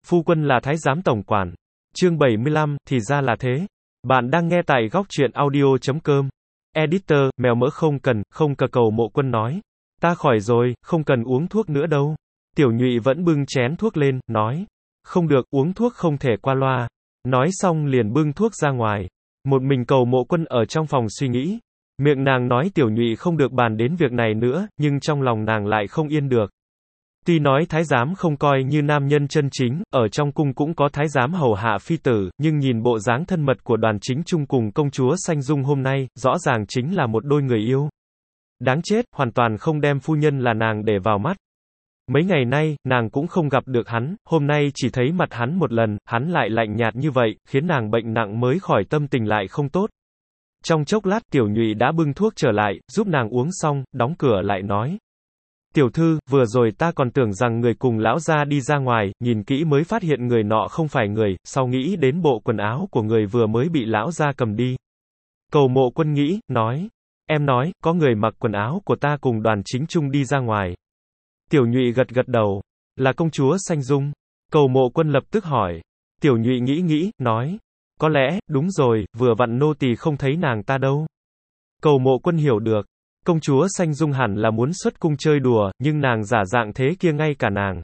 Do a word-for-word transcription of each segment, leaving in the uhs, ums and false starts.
Phu quân là thái giám tổng quản. Chương bảy mươi lăm, thì ra là thế. Bạn đang nghe tại góc truyện audio chấm com. Editor, mèo mỡ không cần, không cờ cầu Mộ Quân nói. Ta khỏi rồi, không cần uống thuốc nữa đâu. Tiểu Nhụy vẫn bưng chén thuốc lên, nói. Không được, uống thuốc không thể qua loa. Nói xong liền bưng thuốc ra ngoài. Một mình cầu Mộ Quân ở trong phòng suy nghĩ. Miệng nàng nói Tiểu Nhụy không được bàn đến việc này nữa, nhưng trong lòng nàng lại không yên được. Tuy nói thái giám không coi như nam nhân chân chính, ở trong cung cũng có thái giám hầu hạ phi tử, nhưng nhìn bộ dáng thân mật của Đoàn Chính Trung cùng công chúa Sanh Dung hôm nay, rõ ràng chính là một đôi người yêu. Đáng chết, hoàn toàn không đem phu nhân là nàng để vào mắt. Mấy ngày nay, nàng cũng không gặp được hắn, hôm nay chỉ thấy mặt hắn một lần, hắn lại lạnh nhạt như vậy, khiến nàng bệnh nặng mới khỏi tâm tình lại không tốt. Trong chốc lát Tiểu Nhụy đã bưng thuốc trở lại, giúp nàng uống xong, đóng cửa lại nói. Tiểu thư, vừa rồi ta còn tưởng rằng người cùng lão gia đi ra ngoài, nhìn kỹ mới phát hiện người nọ không phải người, sau nghĩ đến bộ quần áo của người vừa mới bị lão gia cầm đi. Cầu Mộ Quân nghĩ, nói. Em nói, có người mặc quần áo của ta cùng Đoàn Chính Trung đi ra ngoài. Tiểu Nhụy gật gật đầu. Là công chúa Sanh Dung. Cầu Mộ Quân lập tức hỏi. Tiểu Nhụy nghĩ nghĩ, nói. Có lẽ, đúng rồi, vừa vặn nô tỳ không thấy nàng ta đâu. Cầu Mộ Quân hiểu được. Công chúa Sanh Dung hẳn là muốn xuất cung chơi đùa, nhưng nàng giả dạng thế kia ngay cả nàng.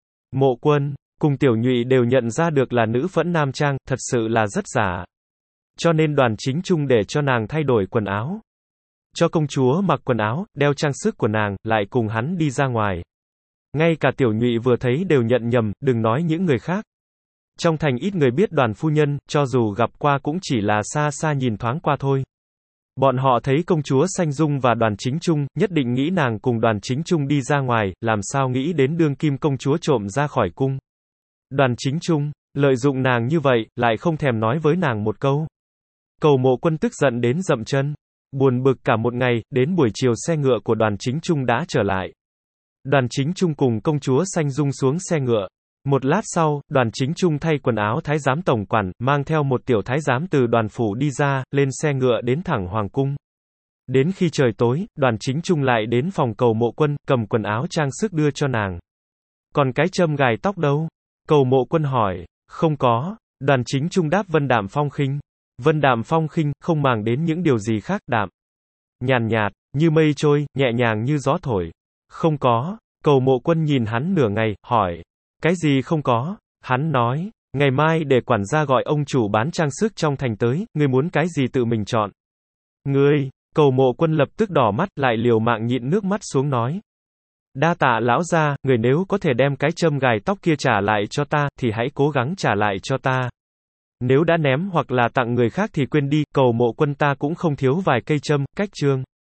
Mộ Quân, cùng Tiểu Nhụy đều nhận ra được là nữ phẫn nam trang, thật sự là rất giả. Cho nên Đoàn Chính Trung để cho nàng thay đổi quần áo. Cho công chúa mặc quần áo, đeo trang sức của nàng, lại cùng hắn đi ra ngoài. Ngay cả Tiểu Nhụy vừa thấy đều nhận nhầm, đừng nói những người khác. Trong thành ít người biết Đoàn phu nhân, cho dù gặp qua cũng chỉ là xa xa nhìn thoáng qua thôi. Bọn họ thấy công chúa Sanh Dung và Đoàn Chính Trung, nhất định nghĩ nàng cùng Đoàn Chính Trung đi ra ngoài, làm sao nghĩ đến đương kim công chúa trộm ra khỏi cung. Đoàn Chính Trung, lợi dụng nàng như vậy, lại không thèm nói với nàng một câu. Cầu Mộ Quân tức giận đến dậm chân. Buồn bực cả một ngày, đến buổi chiều xe ngựa của Đoàn Chính Trung đã trở lại. Đoàn Chính Trung cùng công chúa Sanh Dung xuống xe ngựa. Một lát sau, Đoàn Chính Trung thay quần áo thái giám tổng quản, mang theo một tiểu thái giám từ đoàn phủ đi ra, lên xe ngựa đến thẳng hoàng cung. Đến khi trời tối, Đoàn Chính Trung lại đến phòng Cầu Mộ Quân, cầm quần áo trang sức đưa cho nàng. Còn cái châm gài tóc đâu? Cầu Mộ Quân hỏi. Không có. Đoàn Chính Trung đáp vân đạm phong khinh. Vân đạm phong khinh, không màng đến những điều gì khác, đạm. Nhàn nhạt, như mây trôi, nhẹ nhàng như gió thổi. Không có. Cầu Mộ Quân nhìn hắn nửa ngày, hỏi. Cái gì không có? Hắn nói, ngày mai để quản gia gọi ông chủ bán trang sức trong thành tới, ngươi muốn cái gì tự mình chọn. Ngươi, Cầu Mộ Quân lập tức đỏ mắt, lại liều mạng nhịn nước mắt xuống nói. Đa tạ lão gia, người nếu có thể đem cái châm gài tóc kia trả lại cho ta, thì hãy cố gắng trả lại cho ta. Nếu đã ném hoặc là tặng người khác thì quên đi, Cầu Mộ Quân ta cũng không thiếu vài cây châm, cách chương.